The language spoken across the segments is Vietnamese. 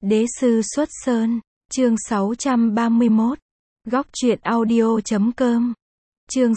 Đế sư xuất sơn, chương 631, góc truyện audio.com, chương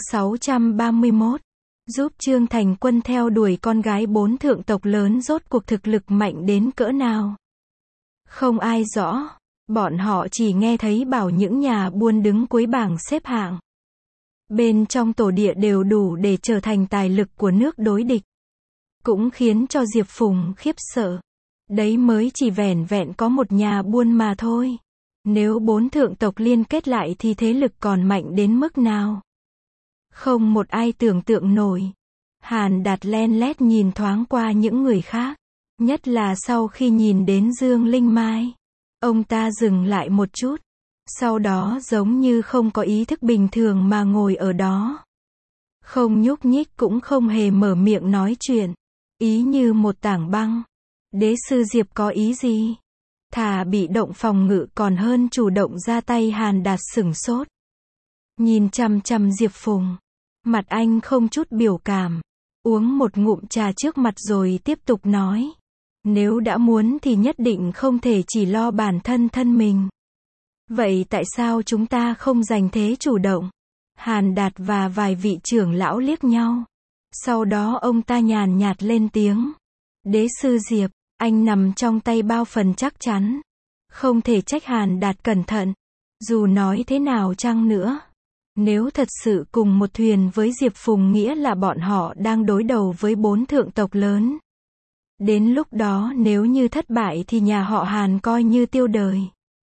631, giúp Trương Thành Quân theo đuổi con gái 4 thượng tộc lớn rốt cuộc thực lực mạnh đến cỡ nào. Không ai rõ, bọn họ chỉ nghe thấy bảo những nhà buôn đứng cuối bảng xếp hạng. Bên trong tổ địa đều đủ để trở thành tài lực của nước đối địch. Cũng khiến cho Diệp Phùng khiếp sợ. Đấy mới chỉ vẻn vẹn có một nhà buôn mà thôi. Nếu 4 thượng tộc liên kết lại thì thế lực còn mạnh đến mức nào? Không một ai tưởng tượng nổi. Hàn Đạt len lét nhìn thoáng qua những người khác. Nhất là sau khi nhìn đến Dương Linh Mai. Ông ta dừng lại một chút. Sau đó giống như không có ý thức bình thường mà ngồi ở đó. Không nhúc nhích cũng không hề mở miệng nói chuyện. Ý như một tảng băng. Đế sư Diệp có ý gì? Thà bị động phòng ngự còn hơn chủ động ra tay. Hàn Đạt sửng sốt. Nhìn chằm chằm Diệp Phùng. Mặt anh không chút biểu cảm. Uống một ngụm trà trước mặt rồi tiếp tục nói. Nếu đã muốn thì nhất định không thể chỉ lo bản thân mình. Vậy tại sao chúng ta không giành thế chủ động? Hàn Đạt và vài vị trưởng lão liếc nhau. Sau đó ông ta nhàn nhạt lên tiếng. Đế sư Diệp, anh nằm trong tay bao phần chắc chắn. Không thể trách Hàn Đạt cẩn thận. Dù nói thế nào chăng nữa. Nếu thật sự cùng một thuyền với Diệp Phùng nghĩa là bọn họ đang đối đầu với 4 thượng tộc lớn. Đến lúc đó nếu như thất bại thì nhà họ Hàn coi như tiêu đời.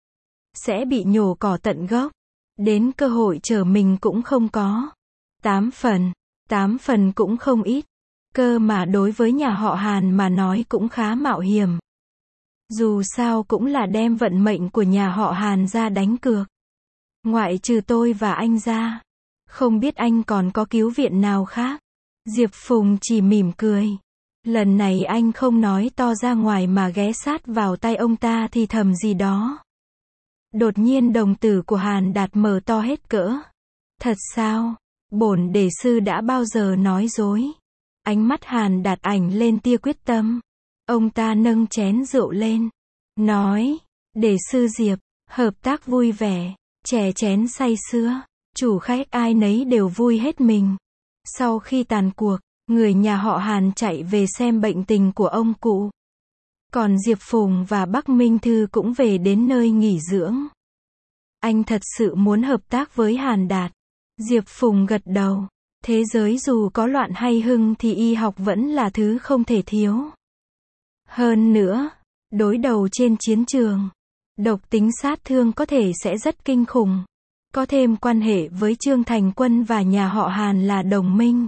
Sẽ bị nhổ cỏ tận gốc. Đến cơ hội trở mình cũng không có. 8 phần cũng không ít. Cơ mà đối với nhà họ Hàn mà nói cũng khá mạo hiểm. Dù sao cũng là đem vận mệnh của nhà họ Hàn ra đánh cược. Ngoại trừ tôi và anh ra. Không biết anh còn có cứu viện nào khác. Diệp Phùng chỉ mỉm cười. Lần này anh không nói to ra ngoài mà ghé sát vào tay ông ta thì thầm gì đó. Đột nhiên đồng tử của Hàn Đạt mở to hết cỡ. Thật sao? Bổn đế sư đã bao giờ nói dối? Ánh mắt Hàn Đạt ảnh lên tia quyết tâm. Ông ta nâng chén rượu lên. Nói, đế sư Diệp, hợp tác vui vẻ, chè chén say sưa, chủ khách ai nấy đều vui hết mình. Sau khi tàn cuộc, người nhà họ Hàn chạy về xem bệnh tình của ông cụ. Còn Diệp Phùng và Bắc Minh Thư cũng về đến nơi nghỉ dưỡng. Anh thật sự muốn hợp tác với Hàn Đạt. Diệp Phùng gật đầu. Thế giới dù có loạn hay hưng thì y học vẫn là thứ không thể thiếu. Hơn nữa, đối đầu trên chiến trường, độc tính sát thương có thể sẽ rất kinh khủng. Có thêm quan hệ với Trương Thành Quân và nhà họ Hàn là đồng minh.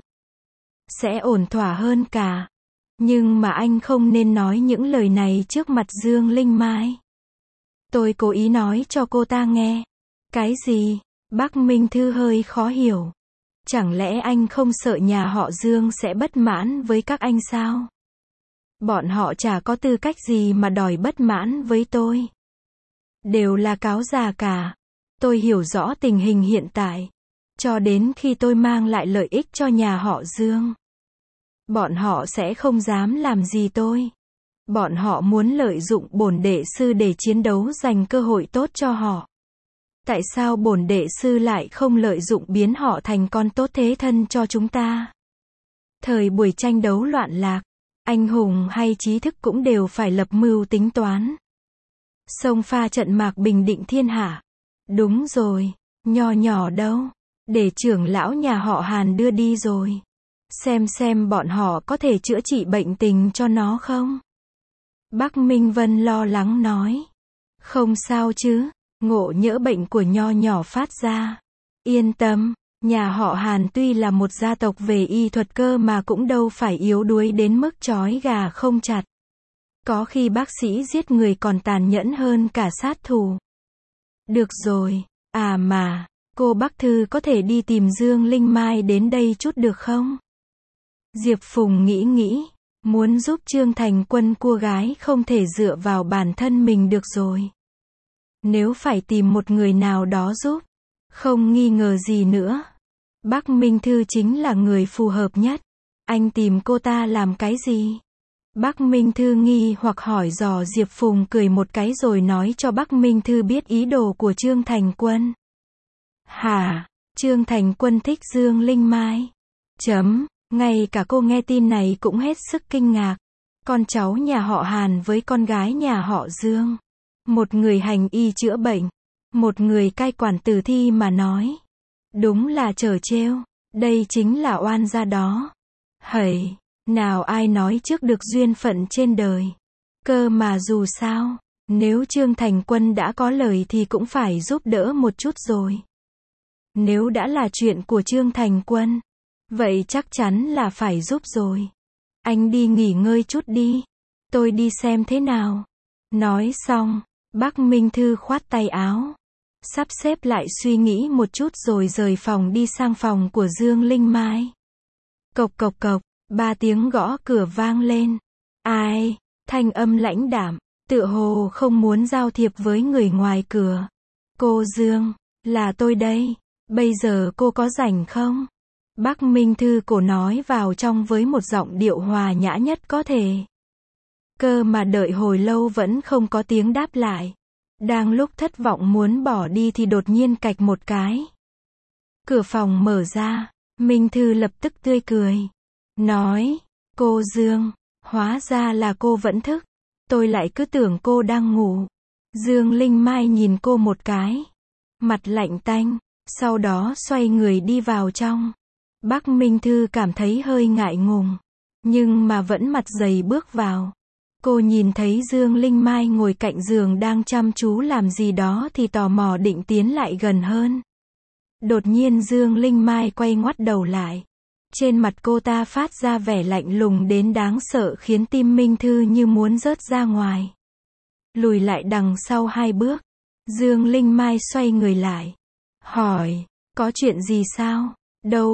Sẽ ổn thỏa hơn cả. Nhưng mà anh không nên nói những lời này trước mặt Dương Linh Mai. Tôi cố ý nói cho cô ta nghe. Cái gì? Bắc Minh Thư hơi khó hiểu. Chẳng lẽ anh không sợ nhà họ Dương sẽ bất mãn với các anh sao? Bọn họ chả có tư cách gì mà đòi bất mãn với tôi. Đều là cáo già cả. Tôi hiểu rõ tình hình hiện tại. Cho đến khi tôi mang lại lợi ích cho nhà họ Dương. Bọn họ sẽ không dám làm gì tôi. Bọn họ muốn lợi dụng bổn đệ sư để chiến đấu giành cơ hội tốt cho họ. Tại sao bổn đệ sư lại không lợi dụng biến họ thành con tốt thế thân cho chúng ta? Thời buổi tranh đấu loạn lạc, anh hùng hay trí thức cũng đều phải lập mưu tính toán. Xông pha trận mạc bình định thiên hạ. Đúng rồi, nho nhỏ đâu. Để trưởng lão nhà họ Hàn đưa đi rồi. Xem bọn họ có thể chữa trị bệnh tình cho nó không? Bắc Minh Vân lo lắng nói. Không sao chứ, ngộ nhỡ bệnh của nho nhỏ phát ra. Yên tâm, nhà họ Hàn tuy là một gia tộc về y thuật cơ mà cũng đâu phải yếu đuối đến mức trói gà không chặt. Có khi bác sĩ giết người còn tàn nhẫn hơn cả sát thủ. Được rồi, à mà, cô Bắc Thư có thể đi tìm Dương Linh Mai đến đây chút được không? Diệp Phùng nghĩ, muốn giúp Trương Thành Quân cua gái không thể dựa vào bản thân mình được rồi. Nếu phải tìm một người nào đó giúp, không nghi ngờ gì nữa. Bắc Minh Thư chính là người phù hợp nhất. Anh tìm cô ta làm cái gì? Bắc Minh Thư nghi hoặc hỏi dò. Diệp Phùng cười một cái rồi nói cho Bắc Minh Thư biết ý đồ của Trương Thành Quân. Hả? Trương Thành Quân thích Dương Linh Mai. Ngay cả cô nghe tin này cũng hết sức kinh ngạc. Con cháu nhà họ Hàn với con gái nhà họ Dương. Một người hành y chữa bệnh, một người cai quản tử thi mà nói. Đúng là trò trêu, đây chính là oan gia đó. Hẩy, nào ai nói trước được duyên phận trên đời. Cơ mà dù sao, nếu Trương Thành Quân đã có lời thì cũng phải giúp đỡ một chút rồi. Nếu đã là chuyện của Trương Thành Quân, vậy chắc chắn là phải giúp rồi. Anh đi nghỉ ngơi chút đi, tôi đi xem thế nào. Nói xong, Bắc Minh Thư khoát tay áo, sắp xếp lại suy nghĩ một chút rồi rời phòng đi sang phòng của Dương Linh Mai. Cộc cộc cộc, 3 tiếng gõ cửa vang lên. Ai? Thanh âm lãnh đạm, tựa hồ không muốn giao thiệp với người ngoài cửa. Cô Dương, là tôi đây, bây giờ cô có rảnh không? Bắc Minh Thư cổ nói vào trong với một giọng điệu hòa nhã nhất có thể. Cơ mà đợi hồi lâu vẫn không có tiếng đáp lại. Đang lúc thất vọng muốn bỏ đi thì đột nhiên cạch một cái. Cửa phòng mở ra, Minh Thư lập tức tươi cười. Nói, cô Dương, hóa ra là cô vẫn thức. Tôi lại cứ tưởng cô đang ngủ. Dương Linh Mai nhìn cô một cái. Mặt lạnh tanh, sau đó xoay người đi vào trong. Bắc Minh Thư cảm thấy hơi ngại ngùng, nhưng mà vẫn mặt dày bước vào. Cô nhìn thấy Dương Linh Mai ngồi cạnh giường đang chăm chú làm gì đó thì tò mò định tiến lại gần hơn. Đột nhiên Dương Linh Mai quay ngoắt đầu lại. Trên mặt cô ta phát ra vẻ lạnh lùng đến đáng sợ khiến tim Minh Thư như muốn rớt ra ngoài. Lùi lại đằng sau 2 bước. Dương Linh Mai xoay người lại. Hỏi, có chuyện gì sao? Đâu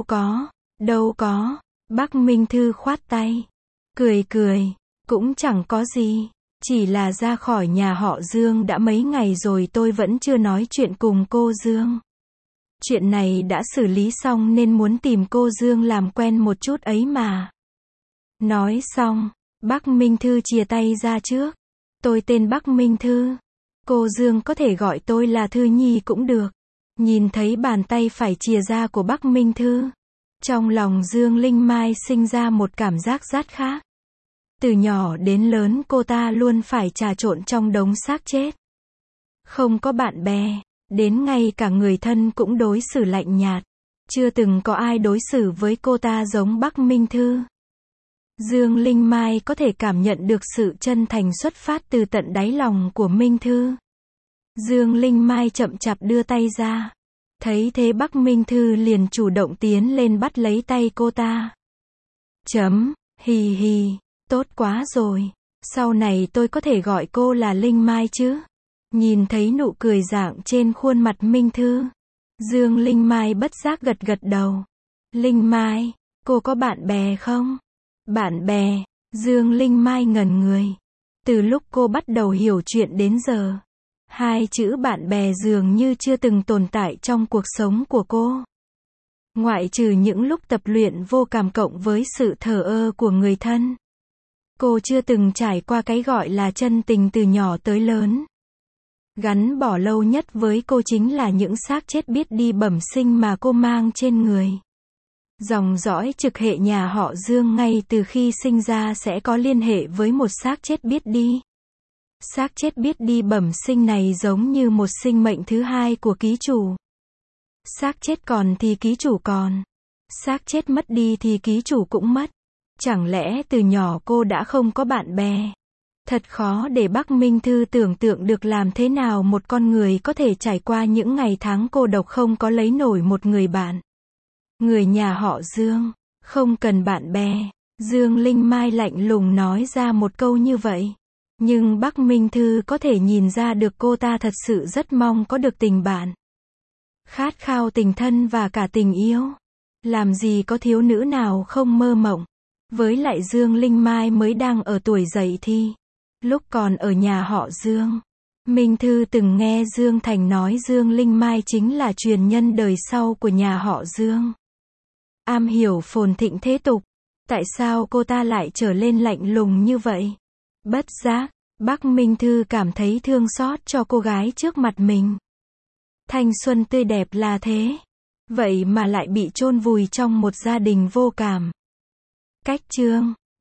có. Bắc Minh Thư khoát tay. Cười, cũng chẳng có gì. Chỉ là ra khỏi nhà họ Dương đã mấy ngày rồi tôi vẫn chưa nói chuyện cùng cô Dương. Chuyện này đã xử lý xong nên muốn tìm cô Dương làm quen một chút ấy mà. Nói xong, Bắc Minh Thư chìa tay ra trước. Tôi tên Bắc Minh Thư. Cô Dương có thể gọi tôi là Thư Nhi cũng được. Nhìn thấy bàn tay phải chìa ra của Bắc Minh Thư. Trong lòng Dương Linh Mai sinh ra một cảm giác rát khác. Từ nhỏ đến lớn cô ta luôn phải trà trộn trong đống xác chết. Không có bạn bè, đến ngay cả người thân cũng đối xử lạnh nhạt. Chưa từng có ai đối xử với cô ta giống Bắc Minh Thư. Dương Linh Mai có thể cảm nhận được sự chân thành xuất phát từ tận đáy lòng của Minh Thư. Dương Linh Mai chậm chạp đưa tay ra. Thấy thế Bắc Minh Thư liền chủ động tiến lên bắt lấy tay cô ta. Hì, tốt quá rồi. Sau này tôi có thể gọi cô là Linh Mai chứ? Nhìn thấy nụ cười rạng trên khuôn mặt Minh Thư. Dương Linh Mai bất giác gật đầu. Linh Mai, cô có bạn bè không? Bạn bè? Dương Linh Mai ngẩn người. Từ lúc cô bắt đầu hiểu chuyện đến giờ, 2 chữ bạn bè dường như chưa từng tồn tại trong cuộc sống của cô. Ngoại trừ những lúc tập luyện vô cảm cộng với sự thờ ơ của người thân. Cô chưa từng trải qua cái gọi là chân tình từ nhỏ tới lớn. Gắn bó lâu nhất với cô chính là những xác chết biết đi bẩm sinh mà cô mang trên người. Dòng dõi trực hệ nhà họ Dương ngay từ khi sinh ra sẽ có liên hệ với một xác chết biết đi. Xác chết biết đi bẩm sinh này giống như một sinh mệnh thứ hai của ký chủ. Xác chết còn thì ký chủ còn. Xác chết mất đi thì ký chủ cũng mất. Chẳng lẽ từ nhỏ cô đã không có bạn bè? Thật khó để Bắc Minh Thư tưởng tượng được làm thế nào một con người có thể trải qua những ngày tháng cô độc không có lấy nổi một người bạn. Người nhà họ Dương, không cần bạn bè. Dương Linh Mai lạnh lùng nói ra một câu như vậy. Nhưng Bắc Minh Thư có thể nhìn ra được cô ta thật sự rất mong có được tình bạn. Khát khao tình thân và cả tình yêu. Làm gì có thiếu nữ nào không mơ mộng. Với lại Dương Linh Mai mới đang ở tuổi dậy thì. Lúc còn ở nhà họ Dương, Minh Thư từng nghe Dương Thành nói Dương Linh Mai chính là truyền nhân đời sau của nhà họ Dương. Am hiểu phồn thịnh thế tục. Tại sao cô ta lại trở lên lạnh lùng như vậy? Bất giác, Bắc Minh Thư cảm thấy thương xót cho cô gái trước mặt mình. Thanh xuân tươi đẹp là thế. Vậy mà lại bị chôn vùi trong một gia đình vô cảm. Cách chương